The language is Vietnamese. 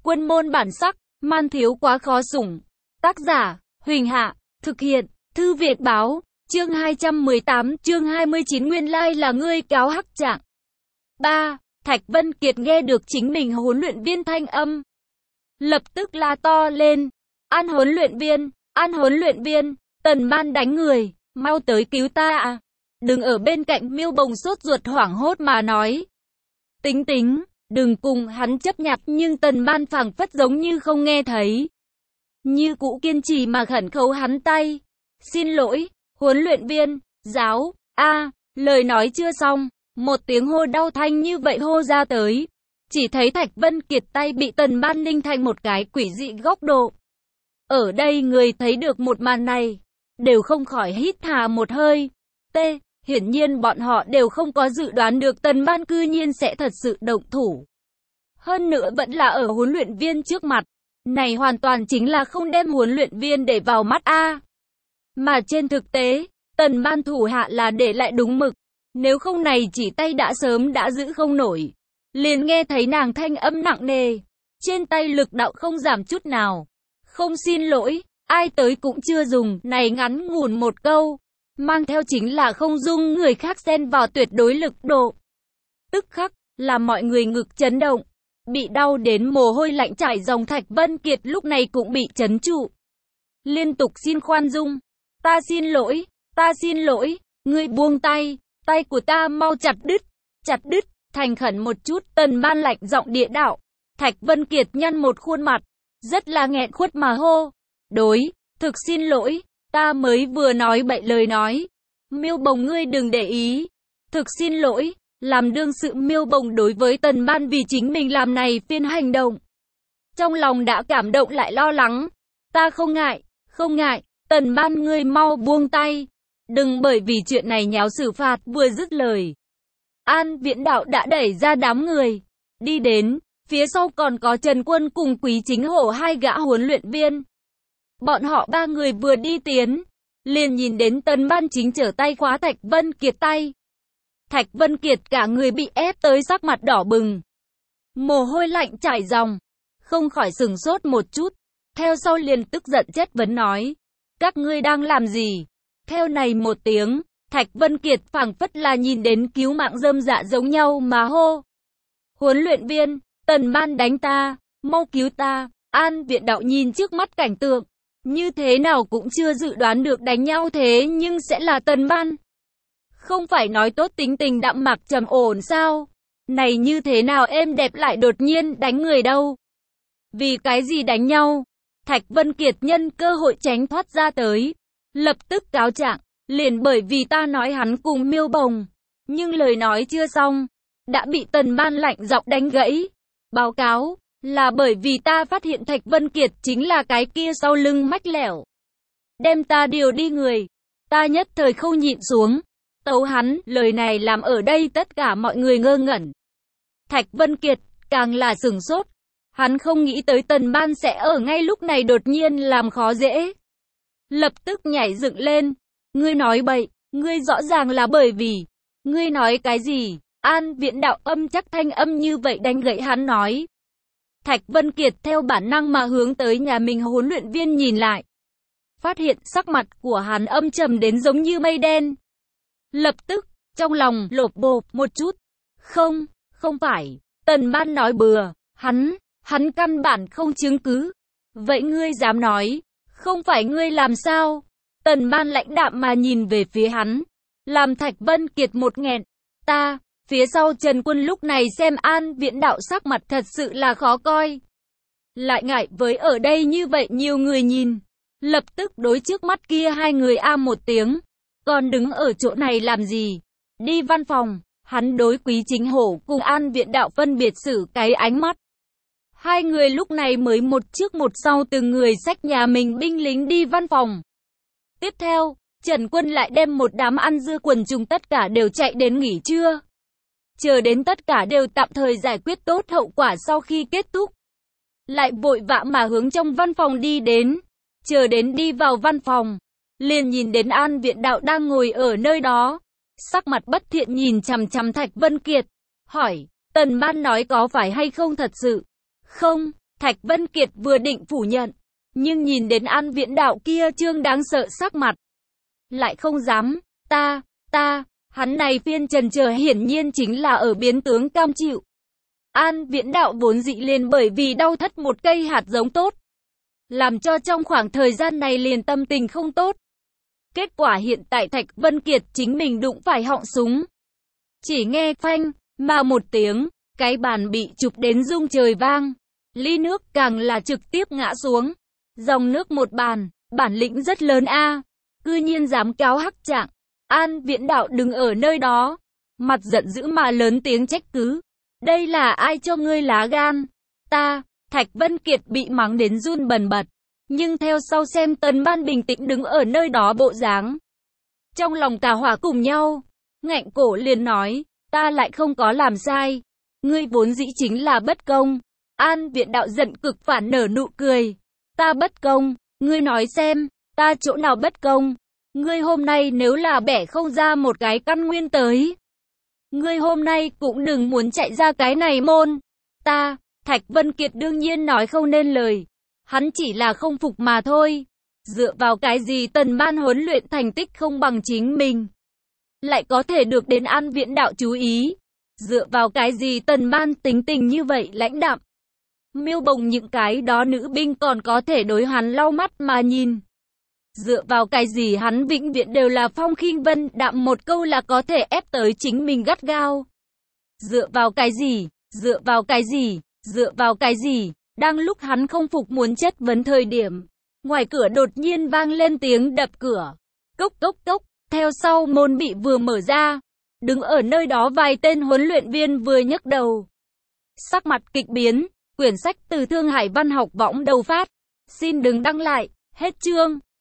Quân môn bản sắc, man thiếu quá khó sủng. Tác giả, Huỳnh Hạ, thực hiện, Thư Viện Báo, chương 218, chương 29 nguyên lai là ngươi cáo hắc trạng. 3. Thạch Vân Kiệt nghe được chính mình huấn luyện viên thanh âm. Lập tức la to lên. An huấn luyện viên, Tần Ban đánh người, mau tới cứu ta à. Đừng ở bên cạnh Miêu Bồng sốt ruột hoảng hốt mà nói. Tính, đừng cùng hắn chấp nhặt, nhưng Tần Ban phảng phất giống như không nghe thấy. Như cũ kiên trì mà khẩn khấu hắn tay. Xin lỗi, huấn luyện viên, giáo, lời nói chưa xong, một tiếng hô đau thanh như vậy hô ra tới. Chỉ thấy Thạch Vân Kiệt tay bị Tần Ban ninh thành một cái quỷ dị góc độ. Ở đây người thấy được một màn này, đều không khỏi hít thà một hơi. Hiển nhiên bọn họ đều không có dự đoán được Tần Ban cư nhiên sẽ thật sự động thủ. Hơn nữa vẫn là ở huấn luyện viên trước mặt. Này hoàn toàn chính là không đem huấn luyện viên để vào mắt a. Mà trên thực tế, Tần Ban thủ hạ là để lại đúng mực. Nếu không này chỉ tay đã sớm đã giữ không nổi. Liền nghe thấy nàng thanh âm nặng nề. Trên tay lực đạo không giảm chút nào. Không xin lỗi, ai tới cũng chưa dùng. Này ngắn ngủn một câu. Mang theo chính là không dung người khác xen vào tuyệt đối lực độ. Tức khắc, làm mọi người ngực chấn động. Bị đau đến mồ hôi lạnh chảy ròng Thạch Vân Kiệt lúc này cũng bị chấn trụ. Liên tục xin khoan dung. Ta xin lỗi, ngươi buông tay, tay của ta mau chặt đứt, thành khẩn một chút. Tần Ban lạnh giọng địa đạo. Thạch Vân Kiệt nhăn một khuôn mặt, rất là nghẹn khuất mà hô. Thực xin lỗi, ta mới vừa nói bậy lời nói. Miêu Bồng ngươi đừng để ý. Thực xin lỗi, làm đương sự Miêu Bồng đối với Tần Ban vì chính mình làm này phiên hành động. Trong lòng đã cảm động lại lo lắng. Ta không ngại, Tần Ban ngươi mau buông tay. Đừng bởi vì chuyện này nháo xử phạt. Vừa dứt lời, An Viễn Đạo đã đẩy ra đám người. Đi đến, phía sau còn có Trần Quân cùng Quý Chính Hổ hai gã huấn luyện viên. Bọn họ ba người vừa đi tiến, liền nhìn đến Tần Ban chính trở tay khóa Thạch Vân Kiệt tay. Thạch Vân Kiệt cả người bị ép tới sắc mặt đỏ bừng. Mồ hôi lạnh chảy ròng, không khỏi sửng sốt một chút. Theo sau liền tức giận chất vấn nói. Các ngươi đang làm gì? Theo này một tiếng, Thạch Vân Kiệt phảng phất là nhìn đến cứu mạng rơm dạ giống nhau mà hô. Huấn luyện viên, Tần Ban đánh ta, mau cứu ta. An Viễn Đạo nhìn trước mắt cảnh tượng, như thế nào cũng chưa dự đoán được đánh nhau thế nhưng sẽ là Tần Ban. Không phải nói tốt tính tình đạm mạc trầm ổn sao? Này như thế nào êm đẹp lại đột nhiên đánh người đâu? Vì cái gì đánh nhau? Thạch Vân Kiệt nhân cơ hội tránh thoát ra tới. Lập tức cáo trạng, liền bởi vì ta nói hắn cùng Miêu Bồng. Nhưng lời nói chưa xong, đã bị Tần Ban lạnh giọng đánh gãy. Báo cáo, là bởi vì ta phát hiện Thạch Vân Kiệt chính là cái kia sau lưng mách lẻo. Đem ta điều đi người. Ta nhất thời không nhịn xuống. Tấu hắn, lời này làm ở đây tất cả mọi người ngơ ngẩn. Thạch Vân Kiệt càng là sửng sốt. Hắn không nghĩ tới Tần Ban sẽ ở ngay lúc này đột nhiên làm khó dễ. Lập tức nhảy dựng lên. Ngươi nói bậy, ngươi rõ ràng là bởi vì. Ngươi nói cái gì? An Viễn Đạo âm chắc thanh âm như vậy đánh gãy hắn nói. Thạch Vân Kiệt theo bản năng mà hướng tới nhà mình huấn luyện viên nhìn lại. Phát hiện sắc mặt của hắn âm trầm đến giống như mây đen. Lập tức, trong lòng lột bột một chút. Không phải, Tần Ban nói bừa, hắn căn bản không chứng cứ. Vậy ngươi dám nói, không phải ngươi làm sao? Tần Ban lãnh đạm mà nhìn về phía hắn, làm Thạch Vân Kiệt một nghẹn. Phía sau Trần Quân lúc này xem An Viễn Đạo sắc mặt thật sự là khó coi. Lại ngại với ở đây như vậy nhiều người nhìn. Lập tức đối trước mắt kia hai người một tiếng. Còn đứng ở chỗ này làm gì? Đi văn phòng. Hắn đối Quý Chính Hổ cùng An Viễn Đạo phân biệt xử cái ánh mắt. Hai người lúc này mới một trước một sau từng người xách nhà mình binh lính đi văn phòng. Tiếp theo, Trần Quân lại đem một đám ăn dưa quần chúng tất cả đều chạy đến nghỉ trưa. Chờ đến tất cả đều tạm thời giải quyết tốt hậu quả sau khi kết thúc. Lại vội vã mà hướng trong văn phòng đi đến. Chờ đến đi vào văn phòng, liền nhìn đến An Viễn Đạo đang ngồi ở nơi đó. Sắc mặt bất thiện nhìn chằm chằm Thạch Vân Kiệt. Hỏi, Tần Ban nói có phải hay không thật sự? Không, Thạch Vân Kiệt vừa định phủ nhận, nhưng nhìn đến An Viễn Đạo kia trương đáng sợ sắc mặt, lại không dám. Hắn này phiên trần chờ hiển nhiên chính là ở biến tướng cam chịu. An Viễn Đạo vốn dị liền bởi vì đau thất một cây hạt giống tốt, làm cho trong khoảng thời gian này liền tâm tình không tốt. Kết quả hiện tại Thạch Vân Kiệt chính mình đụng phải họng súng. Chỉ nghe phanh, mà một tiếng, cái bàn bị chụp đến rung trời vang. Ly nước càng là trực tiếp ngã xuống. Dòng nước một bàn, bản lĩnh rất lớn a, cư nhiên dám cáo hắc trạng. An Viễn Đạo đứng ở nơi đó, mặt giận dữ mà lớn tiếng trách cứ. Đây là ai cho ngươi lá gan? Ta, Thạch Vân Kiệt bị mắng đến run bần bật. Nhưng theo sau xem Tần Ban bình tĩnh đứng ở nơi đó bộ dáng, trong lòng tà hỏa cùng nhau, ngạnh cổ liền nói, ta lại không có làm sai. Ngươi vốn dĩ chính là bất công. An Viễn Đạo giận cực phản nở nụ cười. Ta bất công? Ngươi nói xem, ta chỗ nào bất công? Ngươi hôm nay nếu là bẻ không ra một cái căn nguyên tới, ngươi hôm nay cũng đừng muốn chạy ra cái này môn. Ta, Thạch Vân Kiệt đương nhiên nói không nên lời. Hắn chỉ là không phục mà thôi. Dựa vào cái gì Tần Ban huấn luyện thành tích không bằng chính mình, lại có thể được đến An Viễn Đạo chú ý? Dựa vào cái gì Tần Ban tính tình như vậy lãnh đạm, miêu bồng những cái đó nữ binh còn có thể đối hắn lau mắt mà nhìn? Dựa vào cái gì hắn vĩnh viễn đều là phong khinh vân đạm, một câu là có thể ép tới chính mình gắt gao? Dựa vào cái gì? Dựa vào cái gì? Dựa vào cái gì? Đang lúc hắn không phục muốn chất vấn thời điểm, ngoài cửa đột nhiên vang lên tiếng đập cửa. Cốc cốc cốc, theo sau môn bị vừa mở ra. Đứng ở nơi đó vài tên huấn luyện viên vừa nhấc đầu, sắc mặt kịch biến. Quyển sách từ Thương Hải Văn Học Võng đầu phát. Xin đừng đăng lại. Hết chương.